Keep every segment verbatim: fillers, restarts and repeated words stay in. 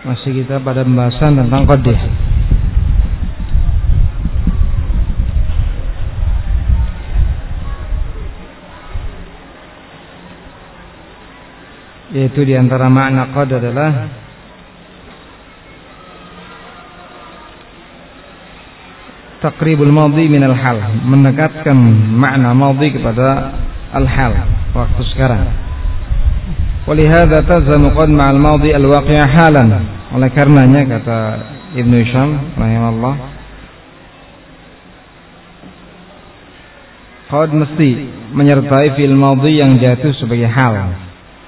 Masih kita pada pembahasan tentang qadih. Yaitu diantara makna qad adalah taqribul madhi minal hal, mendekatkan makna madhi kepada al-hal, waktu sekarang. Walihada tazamu qad ma'al madhi al-waqi' halan. Oleh karenanya kata Ibnu Hisham rahimahullah, qad mesti menyertai fi'il madhi yang jatuh sebagai hal.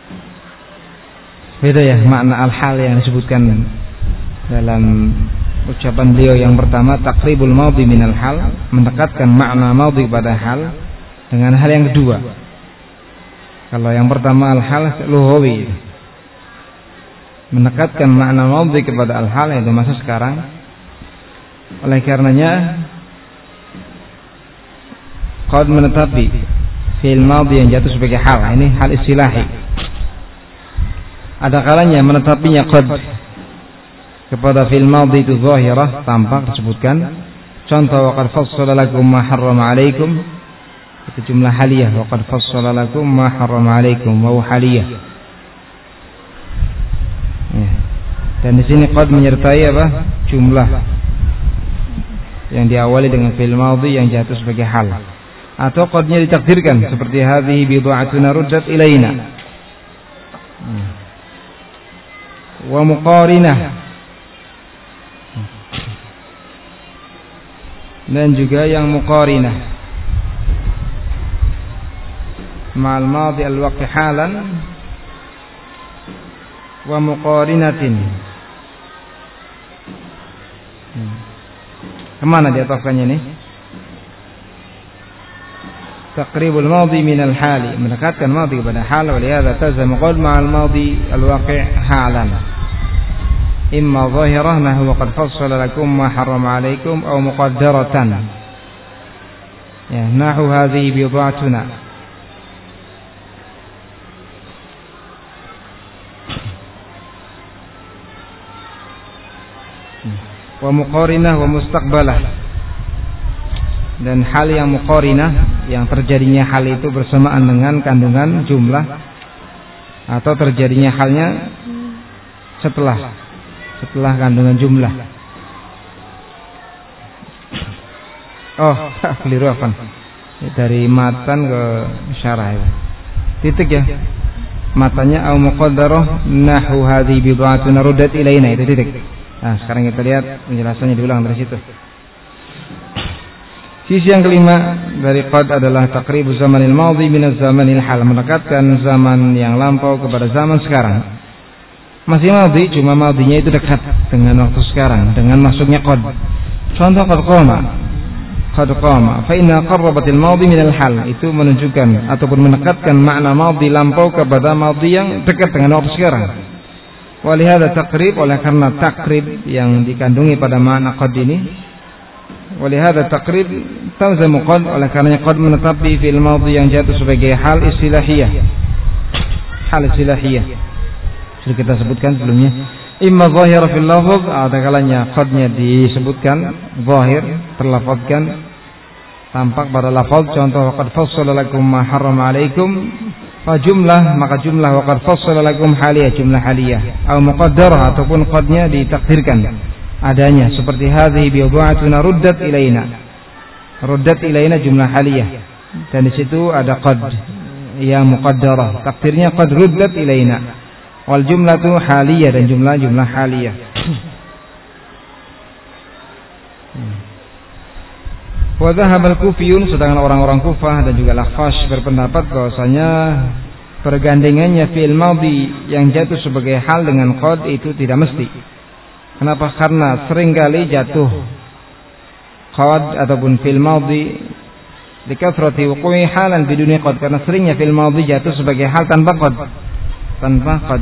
Beda ya makna al-hal yang disebutkan dalam ucapan beliau yang pertama, taqribul madhi minal hal, mendekatkan makna madhi pada hal, dengan hal yang kedua. Kalau yang pertama al-hal lughawi, mendekatkan makna madhi kepada al-hal, yaitu masa sekarang. Oleh karenanya qad menetapi fi'il madhi yang jatuh sebagai hal, ini hal istilahi. Ada kalanya menetapinya qad kepada fi'il madhi itu zahirah, tampak disebutkan. Contoh, waqad fassala lakum ma harrama 'alaikum, itu jumlah haliyah. Waqad fassala lakum ma harrama 'alaikum, wa haliyah. Dan di sini qad menyertai apa? Jumlah yang diawali dengan fi'il madhi yang jatuh sebagai hal. Atau qadnya ditakdirkan seperti hadhihi bid'atuna ruddat ilaina. Wa muqarinah. Dan juga yang muqarinah ma'al madhi al-waqi halan wa muqarinatin. Kemana diatafkannya ini? Taqribul madhi minal hali, mendekatkan madhi kepada hal. Walihada tazamu qad ma'al madhi al-waqi' halan, imma zahirah nahu qad fassala lakum ma harrama 'alaikum, aw muqaddaratan, ya nahu hadhihi bid'atuna. Wa muqarinah wa mustaqbalah, dan hal yang muqarinah, yang terjadinya hal itu bersamaan dengan kandungan jumlah, atau terjadinya halnya setelah setelah kandungan jumlah. Oh, keliru apa? Dari matan ke syarah ya. Titik ya. Matanya au muqaddarah nahu hadhi bid'atun ruddat ilaina, itu titik. Nah, sekarang kita lihat penjelasannya diulang dari situ. Sisi yang kelima dari qad adalah taqribu zamanil madhi minaz zamanil hal, mendekatkan zaman yang lampau kepada zaman sekarang. Masih madhi, cuma madhinya itu dekat dengan waktu sekarang dengan masuknya qad. Contoh qad qama, qad qama, fa inna qarrabatil madhi minal hal, itu menunjukkan ataupun mendekatkan makna madhi lampau kepada madhi yang dekat dengan waktu sekarang. Walihada taqrib, oleh karena taqrib yang dikandungi pada makna qad ini, walihada taqrib talzamu qad, oleh karena qad menetapi fi'il madhi yang jatuh sebagai hal istilahiyah. Hal istilahiyah sudah kita sebutkan sebelumnya. Imma zahir fil lafz, ada kalanya qadnya disebutkan zahir, terlafazkan, tampak pada lafaz. Contoh, waqad fassala lakum ma harrama 'alaikum, fa jumlah, maka jumlah waqad fassala lakum haliyah, jumlah haliyah, atau muqaddarah, ataupun qadnya ditakdirkan adanya seperti hadhihi bid'atuna ruddat ilaina. Ruddat ilaina jumlah haliyah, dan di situ ada qad yang muqaddarah, takdirnya qad ruddat ilaina. Wal jumlatu haliyah, dan jumlah jumlah haliyah. Wa dhahaba al-Kufiyun, sedangkan orang-orang Kufah dan juga Al-Akhfash berpendapat bahwasanya pergandengannya fi'il madhi yang jatuh sebagai hal dengan qad itu tidak mesti. Kenapa? Karena seringkali jatuh qad ataupun fi'il madhi likathrati wuqu'i halan biduni qad, karena seringnya fi'il madhi jatuh sebagai hal tanpa qad, tanpa qad.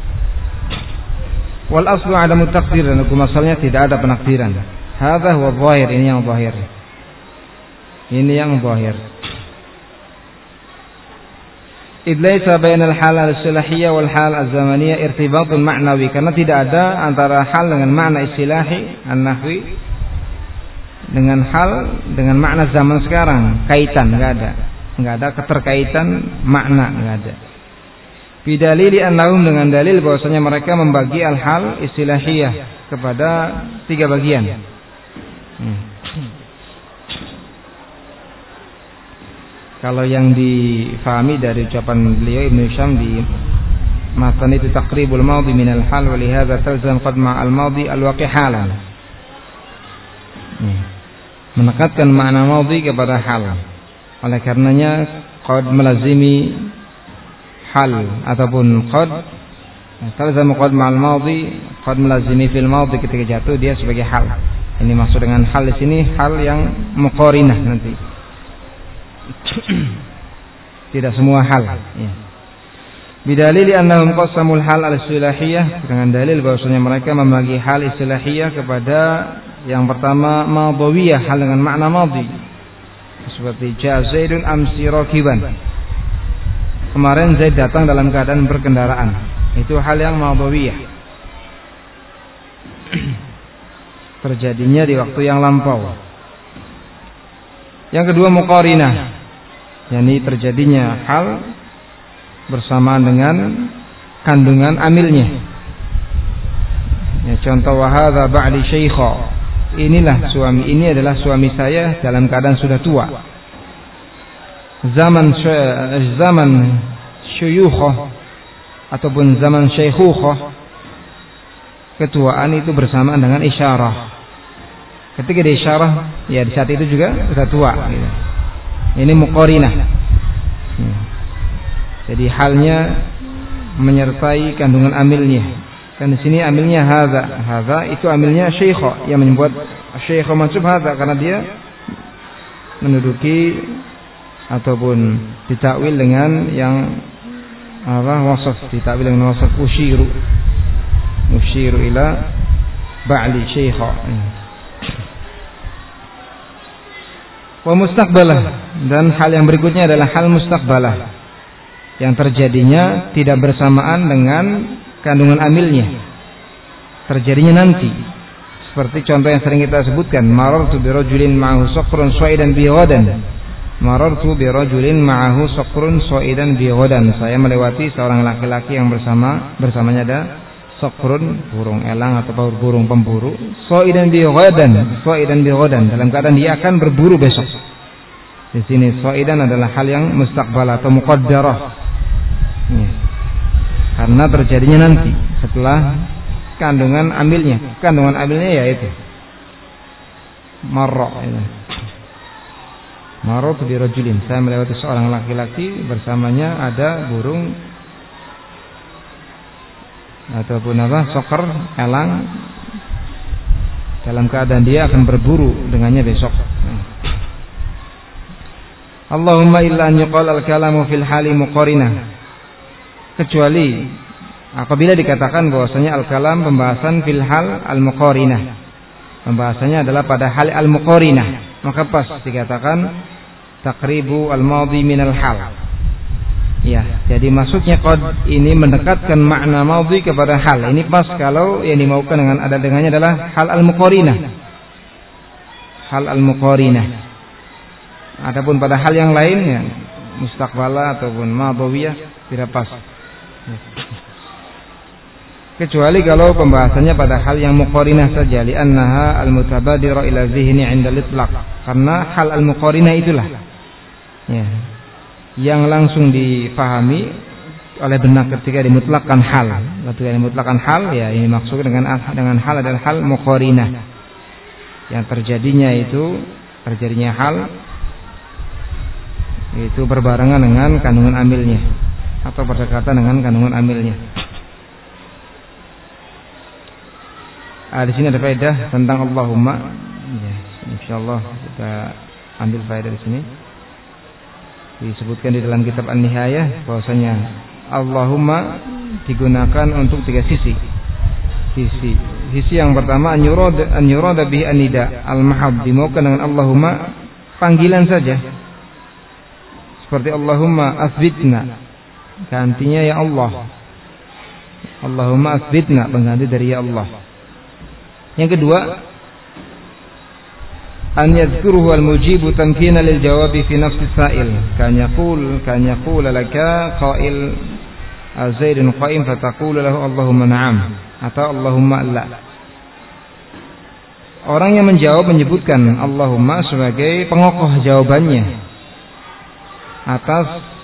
Wal aslu adamu taqdir, dan hukum asalnya tidak ada penakdiran. Hadza huwa zahir, ini yang zahir. Ini yang zahir. Idh laisa bainal hal al-istilahiyah wal hal az-zamaniyah irtibatun ma'nawi, karena tidak ada antara hal dengan makna istilahi an-nahwi dengan hal dengan makna zaman sekarang kaitan, enggak ada. Enggak ada keterkaitan makna, enggak ada. Bidalili annahum, dengan dalil bahwasanya mereka membagi al-hal istilahiyah kepada tiga bagian. Hmm. Kalau yang difahami dari ucapan beliau Ibnu Hisham di matan itu taqribul madhi min al-hal wa lihadza talzam qad ma al-madhi al-waqi' halan. Menekatkan makna madhi kepada hal. Oleh karenanya qad melazimi hal ataupun qad talzam qad ma al-madhi, qad melazimi fil madhi ketika jatuh dia sebagai hal. Ini maksud dengan hal di sini hal yang muqarinah nanti. Tidak semua hal, ya. Bidalili annahum qasamul hal al-istilahiyah, dengan dalil bahwasanya mereka membagi hal istilahiyah kepada yang pertama madhawiyah, hal dengan makna madhi, seperti ja Zaidun amsi rakiban, kemarin Zaid datang dalam keadaan berkendaraan, itu hal yang madhawiyah, terjadinya di waktu yang lampau. Yang kedua muqarinah, yakni terjadinya hal bersamaan dengan kandungan amilnya. Ya, contoh wahadha ba'li syaikha, inilah suami, ini adalah suami saya dalam keadaan sudah tua. Zaman zaman syuyukhah ataupun zaman syaikhukhah, ketuaan itu bersamaan dengan isyarah. Ketika di isyarah, ya di saat itu juga sudah tua, gitu. Ini muqarinah. Jadi halnya menyertai kandungan amilnya. Kan di sini amilnya hadza, hadza itu amilnya syaikha, yang membuat syaikha mansub hadza karena dia menduduki ataupun ditakwil dengan yang apa wasaf, ditakwil dengan wasaf usyiru. Usyiru ila ba'li syaikha. Wa mustaqbalah, dan hal yang berikutnya adalah hal mustaqbalah, yang terjadinya tidak bersamaan dengan kandungan amilnya, terjadinya nanti. Seperti contoh yang sering kita sebutkan, marartu bi rajulin ma'ahu saqrun sa'idan bi ghadan. Marartu bi rajulin ma'ahu saqrun sa'idan bi ghadan. Saya melewati seorang laki-laki yang bersama bersamanya ada saqrun, burung elang atau burung pemburu, sa'idan bi ghadan, sa'idan bi ghadan, dalam keadaan dia akan berburu besok. Di sini sa'idan adalah hal yang mustaqbal atau muqaddarah. Ya. Karena terjadinya nanti setelah kandungan amilnya. Kandungan amilnya yaitu marra. Ya. Marra bi rajulin, saya melewati seorang laki-laki bersamanya ada burung ataupun apa, sokar, elang, dalam keadaan dia akan berburu dengannya besok. Allahumma illa an yuqal al-kalamu fil hali muqarinah, kecuali apabila dikatakan bahwasanya al-kalam pembahasan fil hal al-muqarinah, pembahasannya adalah pada hal al-muqarinah, maka pas dikatakan taqribu al-madhi min al-hal. Ya, jadi maksudnya qad ini mendekatkan makna madhi kepada hal. Ini pas kalau yang dimaukan dengan ada dengannya adalah hal al-muqarinah. Hal al-muqarinah. Adapun pada hal yang lainnya mustaqbalah ataupun madhawiyah tidak pas. Kecuali kalau pembahasannya pada hal yang muqarinah saja, li'annaha al-mutabadira ila dhihni 'inda al-itlaq. Karena hal al-muqarinah itulah ya, yang langsung dipahami oleh benak ketika dimutlakkan hal. Ketika dimutlakkan hal, ya ini maksud dengan dengan hal adalah hal muqarinah, yang terjadinya itu terjadinya hal itu berbarengan dengan kandungan amilnya atau berdekatan dengan kandungan amilnya. Ah, di sini ada faedah tentang Allahumma. Ya, insyaallah kita ambil faedah di sini. Disebutkan di dalam kitab An-Nihayah bahwasanya Allahumma digunakan untuk tiga sisi. Sisi sisi yang pertama an yurad an yurada bihi an-nida al-mahab, dimaukan dengan Allahumma panggilan saja. Seperti Allahumma asbitna, gantinya ya Allah. Allahumma asbitna, pengganti dari ya Allah. Yang kedua, an yadhkuruhu al-mujibu tamkina lil jawabi fi nafsi sa'il, kan yaqul kan yaqul laka qail Zaidun qa'im fataqulu lahu Allahumma na'am atau Allahumma la. Orang yang menjawab menyebutkan Allahumma sebagai pengokoh jawabannya atas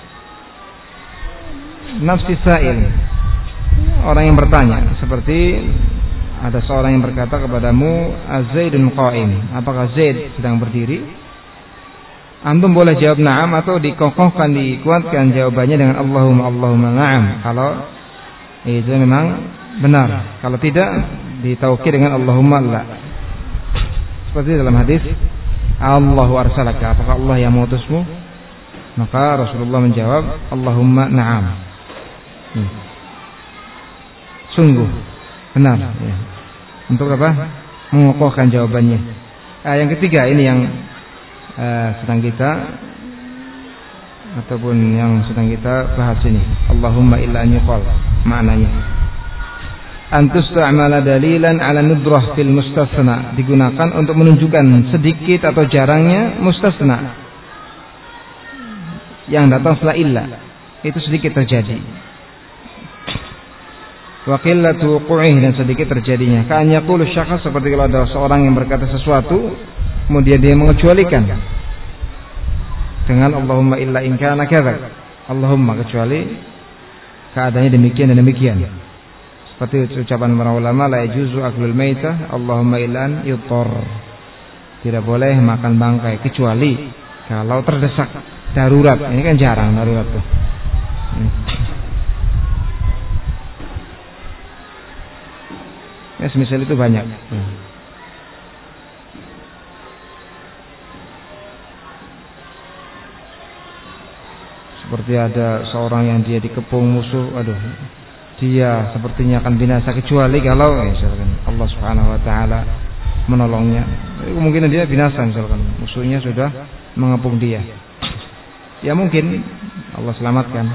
nafsi sa'il, orang yang bertanya. Seperti ada seorang yang berkata kepadamu Zaidun qa'im, apakah Zaid sedang berdiri? Antum boleh jawab na'am atau dikokohkan, dikuatkan jawabannya dengan Allahumma Allahumma na'am kalau itu memang benar. Kalau tidak, ditaukid dengan Allahumma la. Seperti dalam hadis Allahu arsalaka, apakah Allah yang mengutusmu? Maka Rasulullah menjawab Allahumma na'am. hmm. Sungguh benar ya. Untuk apa? Mengokohkan jawabannya. Nah, yang ketiga ini yang uh, sedang kita ataupun yang sedang kita bahas ini. Allahumma illa an yuqal, maknanya antus ta'mala dalilan ala nudrah fil mustasna, digunakan untuk menunjukkan sedikit atau jarangnya mustasna yang datang setelah illa, itu sedikit terjadi. Wa qillatu wuqu'ih, dan sedikit terjadinya. Kan yaqulu syakhs, seperti kalau ada seorang yang berkata sesuatu kemudian dia mengecualikan dengan Allahumma illa in kana kadza, Allahumma kecuali keadaannya demikian dan demikian. Seperti ucapan para ulama la yajuzu aklul maitah Allahumma illa an yuttar, tidak boleh makan bangkai kecuali kalau terdesak, darurat. Ini kan jarang darurat tuh. hmm. Ya, semisal itu banyak. hmm. Seperti ada seorang yang dia dikepung musuh, aduh, dia sepertinya akan binasa kecuali kalau eh, misalkan Allah Subhanahu wa taala menolongnya. Kemungkinan dia binasa, misalkan musuhnya sudah mengepung dia. Ya mungkin Allah selamatkan.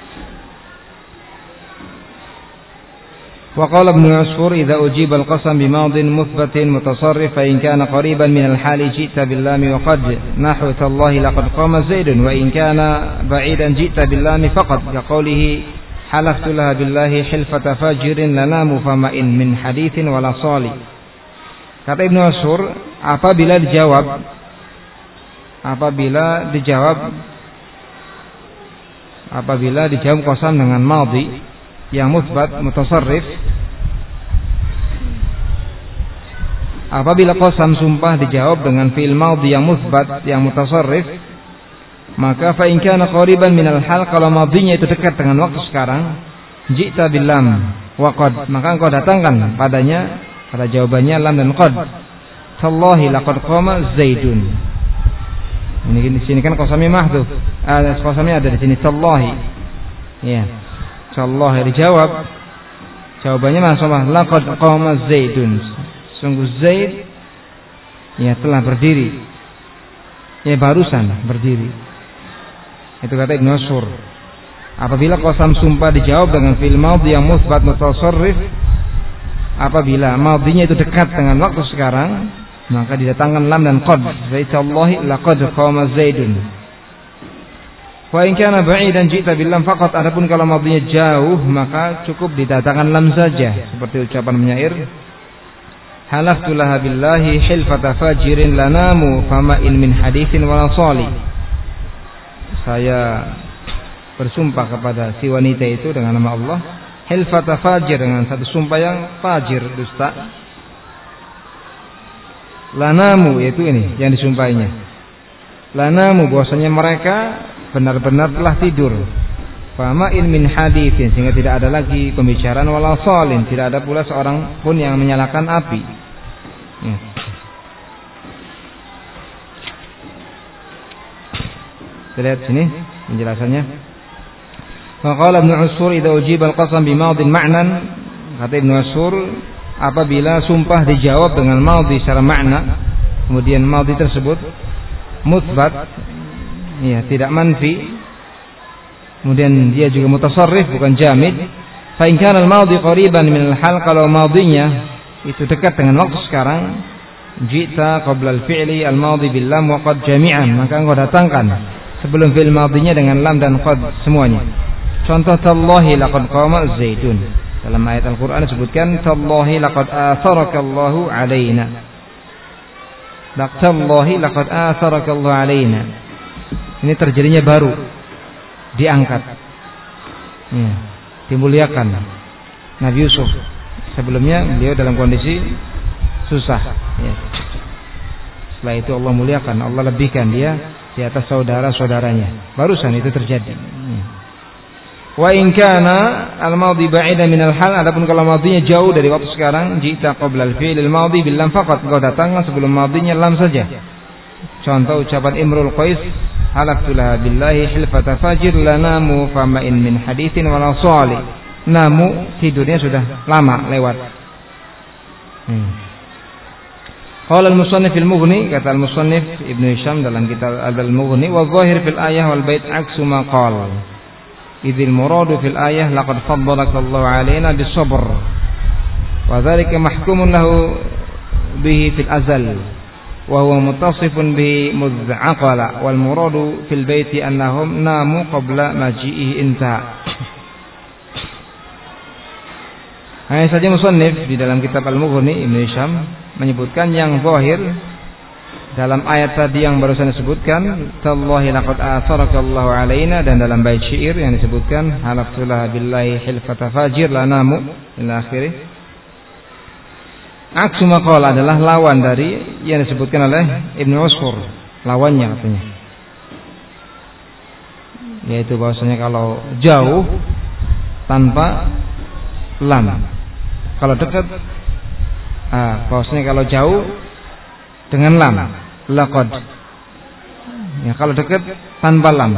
Wa qala Ibnu Mas'ud idza ujiba al-qasam bi madin muthbatin mutasarrif fa in kana qariban min al-hali ji'ta bil-lam wa qad nahwu tallahi laqad qama Zaidun wa in kana ba'idan ji'ta bil-lam faqat ka qawlihi halaftu laha billahi hilfata fajirin lanamu fama'in min hadithin wala sali. Kata Ibnu Mas'ud, apabila dijawab apabila dijawab apabila dijawab qasam dengan madhi yang musbat mutasarrif, apabila qasam sumpah dijawab dengan fi'il madhi yang musbat yang mutasarrif, maka fa in kana qariban minal hal, kalau madhinya itu dekat dengan waktu sekarang, ji'ta bil lam wa qad, maka engkau datangkan padanya pada jawabannya lam dan qad. Tallahi laqad qama Zaidun. Ini di sini kan qasamnya mahdhuf. Ah, qasamnya ada di sini tallahi. Ya. Tallahi dijawab. Jawabannya maksudnya laqad qama Zaidun. Sungguh Zaid ya telah berdiri. Ya barusan berdiri. Itu kata Ibnu Mas'ud. Apabila qasam sumpah dijawab dengan fi'il madhi yang musbat mutasarrif, apabila madhinya itu dekat dengan waktu sekarang, maka didatangkan lam dan qad. Wallahi laqad qama Zaidun. Wa in kana ba'idan ji'ta bil lam faqat, adapun kalau madhinya jauh maka cukup didatangkan lam saja, seperti ucapan penyair halaftu laha billahi hilfata fajirin lanamu fama in min haditsin wala sali. Saya bersumpah kepada si wanita itu dengan nama Allah, hilfata fajir, dengan satu sumpah yang fajir, dusta. Lanamu, yaitu ini yang disumpahinya. Lanamu, bahwasanya mereka benar-benar telah tidur. Fama in min haditsin, sehingga tidak ada lagi pembicaraan, wala salin, tidak ada pula seorang pun yang menyalakan api. Ya. Kita lihat sini penjelasannya. Qala Ibnu Mas'ud idza ujiba al-qasam bi madin ma'nan, kata Ibnu Mas'ud, apabila sumpah dijawab dengan madhi secara makna, kemudian madhi tersebut mutsbat, ya tidak manfi, kemudian dia juga mutasarrif bukan jamid. Fa in kana al-madhi qariban min al-hal, kalau madhinya itu dekat dengan waktu sekarang, jita qabla al-fi'li al-madhi bil lam wa qad jami'an, maka engkau datangkan sebelum fi'il madhinya dengan lam dan qad semuanya. Contoh tallahi laqad qama zaidun. Dalam ayat Al-Qur'an disebutkan tallahi laqad atharakallahu alaina. Tallahi laqad atharakallahu alaina. Ini terjadinya baru, diangkat. Ya. Dimuliakan Nabi Yusuf. Sebelumnya beliau dalam kondisi susah ya. Setelah itu Allah muliakan, Allah lebihkan dia di atas saudara-saudaranya. Barusan itu terjadi ya. Wa in kana al-madhi ba'idan min al-hal, adapun kalau madhinya jauh dari waktu sekarang, jita qabla al-fi'l al-madhi bil lam faqat, kau datangkan sebelum madhinya lam saja. Contoh ucapan Imrul Qais, halaftu laha billahi hilfata fajir lanamu fama'in min hadithin wala salih. Namu tidurnya sudah lama lewat. Hmm. Qala al-musannif al-Mughni, kata al-musannif Ibnu Hisham dalam kitab al-Mughni, wa dhahir fil ayah wal bait aksu ma qala. Idzil muradu fil ayah laqad faddalakallahu alaina bis-sabr. Wa dzalika mahkumun lahu bihi fil azal. وهو متصف بمذعقل والمراد في البيت أنهم ناموا قبل مجيئه انتهى. Hanya saja musannif di dalam kitab Al-Mughni Ibnu Hisham menyebutkan yang zahir dalam ayat tadi yang barusan disebutkan, tallahi laqad atharakallahu alaina, dan dalam bait syair yang disebutkan halaftulah billahi hilfata fajir la namu ila akhirih. Aksu maqal adalah lawan dari yang disebutkan oleh Ibnu Usfur, lawannya katanya, yaitu bahwasanya kalau jauh tanpa lam, kalau dekat ah, bahwasanya kalau jauh dengan lam laqad, ya kalau dekat tanpa lam,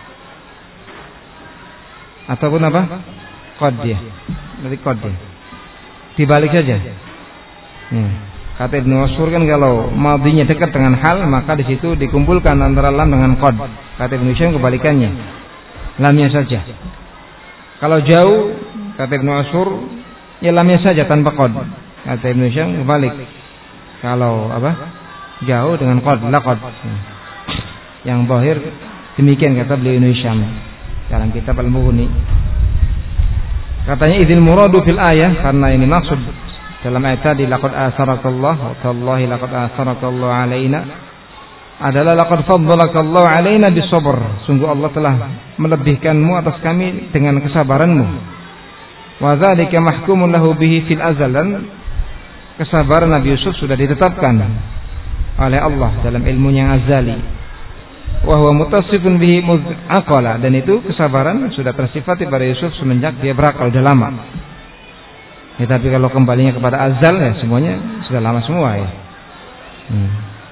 ataupun apa qad, dia dari qad dia dibalik saja. Ya. Kata Ibnu Usfur kan kalau madhinya dekat dengan hal, maka di situ dikumpulkan antara lam dengan qad. Kata Ibnu Hisham kebalikannya, lamnya saja. Kalau jauh, kata Ibnu Usfur, ya lamnya saja tanpa qad. Kata Ibnu Hisham kebalik. Kalau apa? Jauh dengan qad, laqad. Yang zahir demikian kata beliau Ibnu Hisham dalam kitab Al-Mughni. Katanya idzil muradu fil ayah, karena ini maksud dalam ayat tadi laqad atharakallahu, tallahi laqad atharakallahu alaina, adalah laqad faddalakallahu alaina bis-sabr, sungguh Allah telah melebihkanmu atas kami dengan kesabaranmu. Wa dzalika mahkumun lahu bihi fil azal, dan kesabaran Nabi Yusuf sudah ditetapkan oleh Allah dalam ilmunya yang azali. Wa huwa muttasifun bihi muz'aqala, dan itu kesabaran sudah tersifati pada Yusuf semenjak dia berakal sudah lama. Ya, tapi kalau kembalinya kepada azal, ya semuanya sudah lama semua ya. Hmm.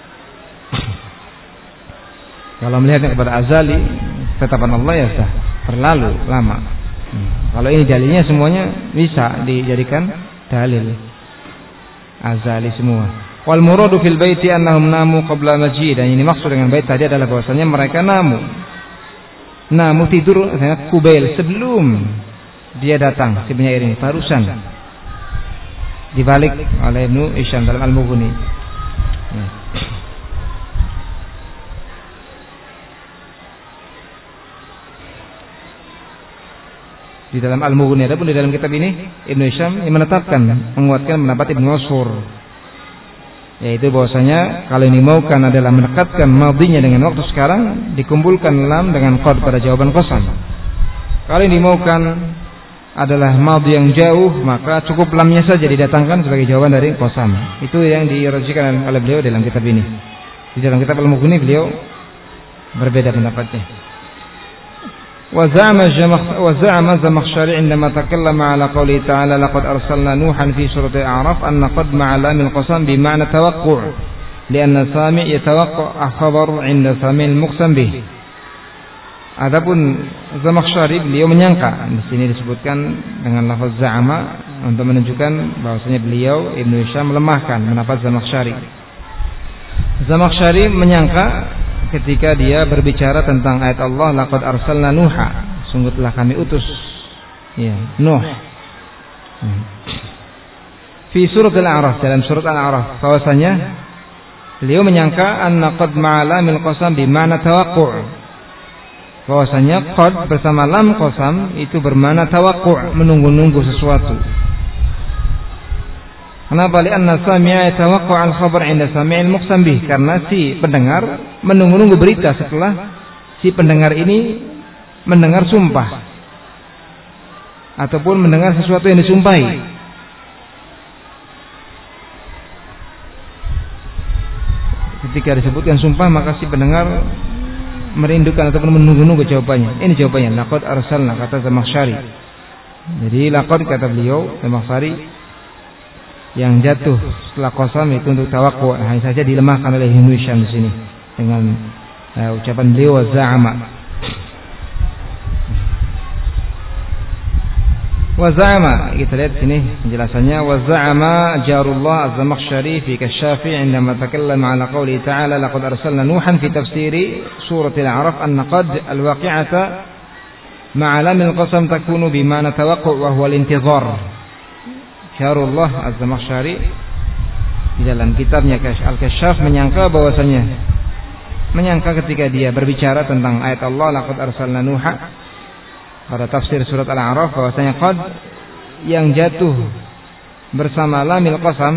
Kalau melihatnya kepada azali, tetapan Allah ya sudah terlalu lama. Hmm. Kalau ini dalilnya semuanya bisa dijadikan dalil azali semua. Wal muradu fil baiti annahum namu qabla majid, dan ini maksud dengan bait tadi adalah bahwasanya mereka namu. Namu tidur artinya kubail, sebelum dia datang si penyair ini, barusan. Dibalik oleh Ibnu Hisham dalam Al-Mughni. Ya. Di dalam Al-Mughni, adapun di dalam kitab ini Ibnu Hisham menetapkan, menguatkan pendapat Ibnu Usfur, yaitu bahwasanya kalau ini maukan adalah mendekatkan madhinya dengan waktu sekarang, dikumpulkan lam dengan qad pada jawaban qasam. Kalau ini maukan adalah madhi yang jauh, maka cukup lamnya saja didatangkan sebagai jawaban dari qasam. Itu yang dirajihkan oleh beliau dalam kitab ini. Di dalam kitab Al-Mughni beliau berbeda pendapatnya. Wa za'ama Zamakhsyari indama takallama ala qouli ta'ala laqad arsalna Nuhan fi surati A'raf anna qad ma'a lamil qasam bi ma'na tawaqqu'u lianna sami' yatawaqqa'u khabar 'inda sami'il muqsam bih. Adapun Zamakhsyari beliau menyangka, di sini disebutkan dengan lafaz za'ama untuk menunjukkan bahwasanya beliau Ibnu Hisham melemahkan pendapat Zamakhsyari. Zamakhsyari menyangka ketika dia berbicara tentang ayat Allah laqad arsalna Nuha, sungguh telah kami utus ya Nuh. Hmm. Fi surat Al-A'raf, dalam surat Al-A'raf, bahwasanya beliau menyangka anna qad ma'ala mil qasam bimana tawaqqu'u. Bahwasanya qad bersama lam qasam itu bermakna tawaqqu'u, menunggu-nunggu sesuatu. Kenapa? Li'anna sami'a yatawaqqa'u al-khabar 'inda sami'il muqsam bih, karena si pendengar menunggu-nunggu berita setelah si pendengar ini mendengar sumpah ataupun mendengar sesuatu yang disumpahi. Ketika disebutkan sumpah, maka si pendengar merindukan ataupun menunggu-nunggu jawabannya. Ini jawabannya, laqad arsalna, kata Zamakhsyari. Jadi laqad, kata beliau Zamakhsyari, yang jatuh setelah qasam itu untuk tawaqqu, hanya saja dilemahkan oleh Ibnu Hisham di sini dengan uh, ucapan beliau za'ama. Wa za'ama, kita lihat sini penjelasannya. Wa za'ama jarullah Az-Zamakhsyari fi Kasyafi 'indama takallama 'ala qouli ta'ala laqad arsalna Nuhan fi tafsiri surat Al-A'raf anna qad al-waqi'ata ma'a lamil qasam takunu bima'na tawaqqu' wa huwa al-intizar. Jarullah Az-Zamakhsyari di dalam kitabnya Al-Kasyaf menyangka bahwasanya menyangka ketika dia berbicara tentang ayat Allah laqad arsalna Nuha pada tafsir surat Al-A'raf, bahwasanya qad yang jatuh bersama lamil qasam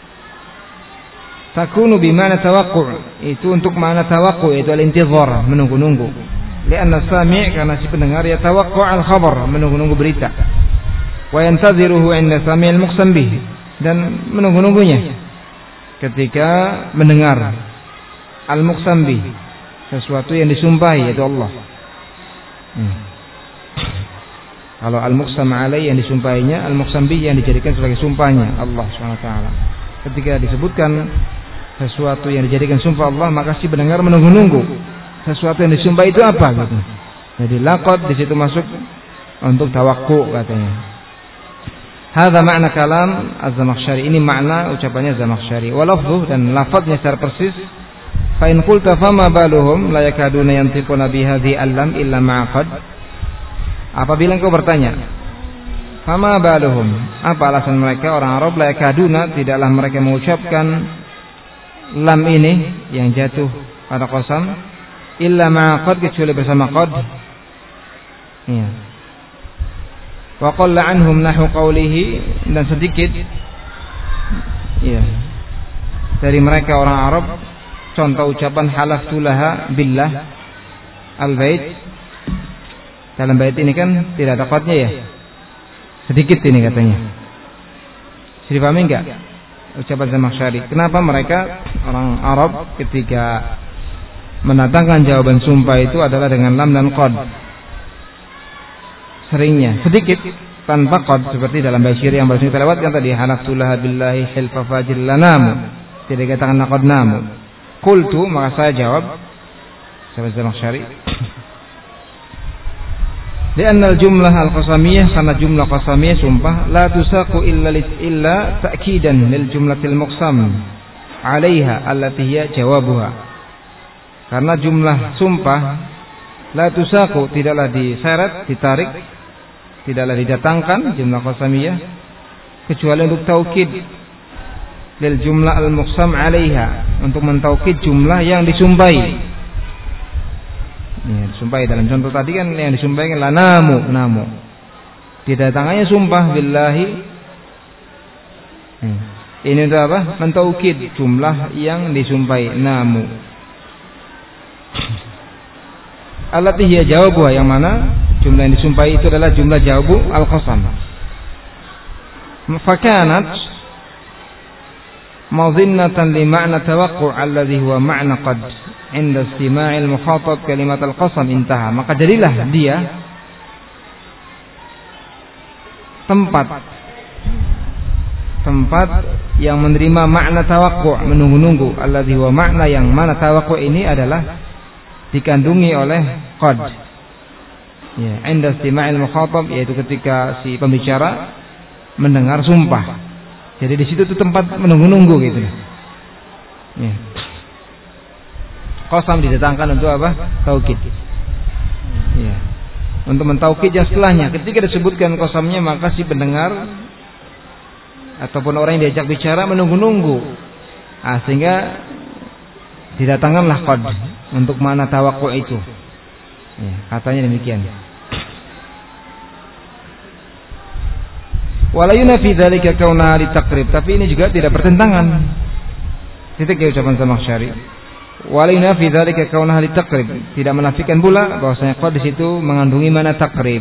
takunu bimana tawaqqu', itu untuk makna tawaqqu, itu al-intizar, menunggu-nunggu. Li'anna sami', karena si pendengar ya tawaqqu' al-khabar, menunggu-nunggu berita. Wa yantaziruhu 'inda sami'il muqsam bih, dan menunggu-nunggunya ketika mendengar al-muqsam bih, sesuatu yang disumpahi, yaitu Allah. Hmm. Kalau al-muqsam alaih yang disumpahinya, al-muqsam bih yang dijadikan sebagai sumpahnya Allah subhanahu wa taala. Ketika disebutkan sesuatu yang dijadikan sumpah Allah, maka si pendengar menunggu-nunggu sesuatu yang disumpah itu apa gitu. Jadi laqad di situ masuk untuk tawaqqu katanya. Hadza makna kalam Az-Zamakhsyari, ini makna ucapannya Zamakhsyari. Wa lafdhu, dan lafadznya secara persis, fa in qulta fama baluhum la yakaduna yantiquna bi hadhihi al-lam illa ma'a qad. Apabila engkau bertanya, fama baluhum, apa alasan mereka orang Arab, la yakaduna, tidaklah mereka mengucapkan lam ini yang jatuh pada qasam illa ma'a qad, kecuali bersama qad. Ya. Wa qalla anhum nahu qawlihi, dan sedikit ya dari mereka orang Arab contoh ucapan halaftu laha billah al-bait. Dalam bait ini kan tidak ada qadnya ya, sedikit ini katanya. Bisa dipahami enggak ucapan Zamakhsyari? Kenapa mereka orang Arab ketika mendatangkan jawaban sumpah itu adalah dengan lam dan qad? Seringnya sedikit tanpa qad, seperti dalam bait syair yang baru kita lewatkan tadi, halaftullaha billahi hilfa fajil lanamu, tidak katakan qad namu. Qultu, maka saya jawab, sahabat Zamakhsyari, li'anna al-jumlah al-qasamiyah, karena jumlah qasamiyah sumpah la tusaqu illa illa ta'kidan lil jumlatil muqsam 'alaiha allati hiya jawabuha. Karena jumlah sumpah la tusaqu, tidaklah diseret, ditarik, tidaklah didatangkan jumlah qasamiyah kecuali untuk taukid lil jumlah al-muqsam 'alaiha, untuk mentaukid jumlah yang disumpahi. Ya, disumpahi dalam contoh tadi kan yang disumpahi kan la namu, namu. Didatangannya sumpah billahi. Hmm. Ini untuk apa? Mentaukid jumlah yang disumpahi, namu. Allati hiya jawabuha, yang mana jumlah yang disumpahi itu adalah jumlah jawabu al-qasam. Fakanat madhinnatan li ma'na tawaqqu' alladhi huwa ma'na qad 'inda istima'il mukhatab kalimat al-qasam, intaha. Maka jadilah dia tempat tempat yang menerima makna tawaqqu', menunggu-nunggu, alladhi huwa makna, yang mana tawaqqu' ini adalah dikandungi oleh qad. Ya, 'inda istima'il mukhatab, yaitu ketika si pembicara mendengar sumpah. Jadi di situ tuh tempat menunggu-nunggu gitu. Ya. Qasam didatangkan untuk apa? Taukid. Ya. untuk mentaukidnya setelahnya. Ketika disebutkan qasamnya, maka si pendengar ataupun orang yang diajak bicara menunggu-nunggu, nah, sehingga didatangkanlah qad untuk makna tawaqqu'u itu. Ya, katanya demikian. Wala yunafi dzalika kaunaha litaqrib, tapi ini juga tidak bertentangan. Titik ya ucapan Zamakhsyari. Wala yunafi dzalika kaunaha litaqrib, tidak menafikan pula bahwasanya qad di situ mengandungi makna taqrib.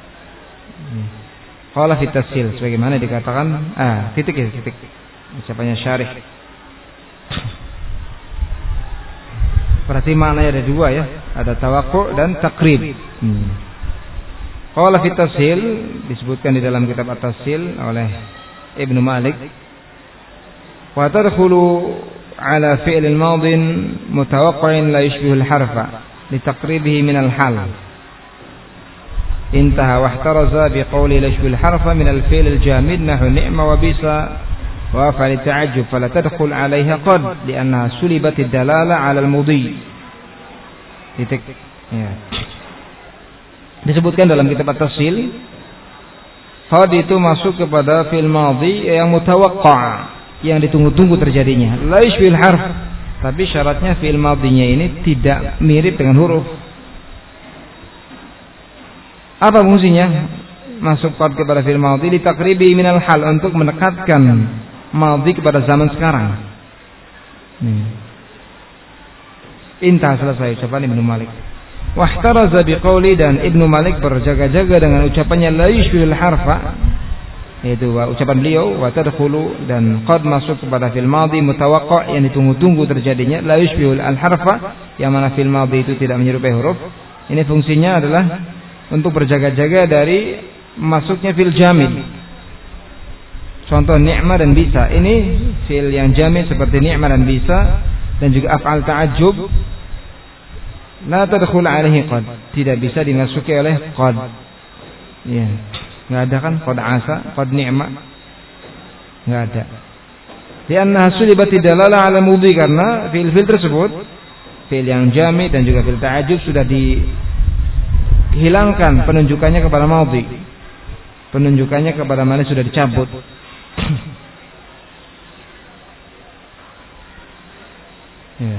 Qala fi tafsil, sebagaimana dikatakan, ah, titik ya titik. Ucapannya Syarih. Berarti maknanya ada dua ya, ada tawaqqu'u dan taqrib. Hmm. Qala fi tafsil, disebutkan di dalam kitab At-Tafsil oleh Ibnu Malik, wa tadkhulu ala fi'l al-madin mutawaqqin la yushbihu al-harfa li taqribihi min al-hal. Intaha wa ihtaraza bi qawli la yushbihu al-harfa min al-fi'l al-jamid nahu ni'ma wa bisa wa fa'al ta'ajjub fala tadkhul 'alayha qad li'annaha sulibat ad-dalala 'ala al-mudhi. Titik. Ya. Disebutkan dalam kitab At-Tafsil, qad itu masuk kepada fi'il madhi yang mutawaqqa', yang ditunggu-tunggu terjadinya. La yushbihul harf, tapi syaratnya fi'il madhinya ini tidak mirip dengan huruf. Apa fungsinya masuk qad kepada fi'il madhi? Li taqribi minal hal, untuk mendekatkan madhi kepada zaman sekarang. Hmm. Intah, selesai ucapan Ibnu Malik. Wahtaraza biqauli, dan Ibnu Malik berjaga-jaga dengan ucapannya la yushbihul harfa, yaitu ucapan beliau wa tadkhulu, dan qad masuk kepada fil madhi mutawaqqa' yang ditunggu-tunggu terjadinya, la yushbihul al-harfa, yang mana fil madhi itu tidak menyerupai huruf. Ini fungsinya adalah untuk berjaga-jaga dari masuknya fil jamid. Contoh ni'ma dan bisa, ini fil yang jamid seperti ni'ma dan bisa, dan juga af'al ta'ajjub. La tadkhul alaihi qad, tidak bisa dimasuki oleh qad. Ya, enggak ada kan qad asa, qad ni'ma. Enggak ada. Lianna sulibati dalala ala mudhi, karena fi'il-fi'il tersebut, fi'il yang jami dan juga fi'il ta'ajjub sudah dihilangkan penunjukannya kepada madhi. Penunjukannya kepada mana sudah dicabut. Ya.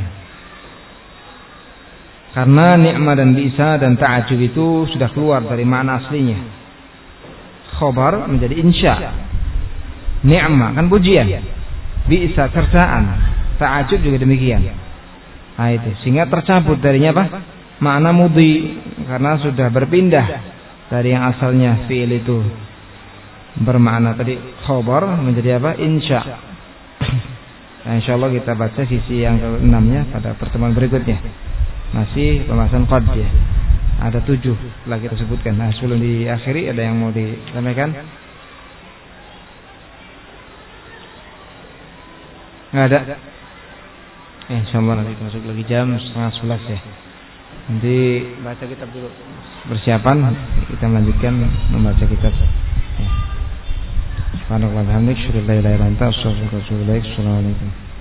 Karena ni'mah dan bisa dan ta'ajub itu sudah keluar dari makna aslinya. Khobar menjadi insya. Ni'mah kan pujian, bisa cercaan, ta'ajub juga demikian. Nah itu, sehingga tercabut darinya apa? Makna mudhi, karena sudah berpindah dari yang asalnya fi'il itu bermakna tadi khobar menjadi apa? Insya. Nah, insyaallah kita baca sisi yang keenamnya pada pertemuan berikutnya. Masih pembahasan qad ya. Ada tujuh telah kita sebutkan. Nah, sebelum diakhiri ada yang mau disampaikan? Enggak ada. Eh, insyaallah nanti masuk lagi jam setengah sebelas ya. Nanti baca kitab dulu. Persiapan kita melanjutkan membaca kitab. Ya. Subhanallah wa bihamdihi, asyhadu an la ilaha illa anta, astaghfiruka wa atubu ilaik. Assalamualaikum.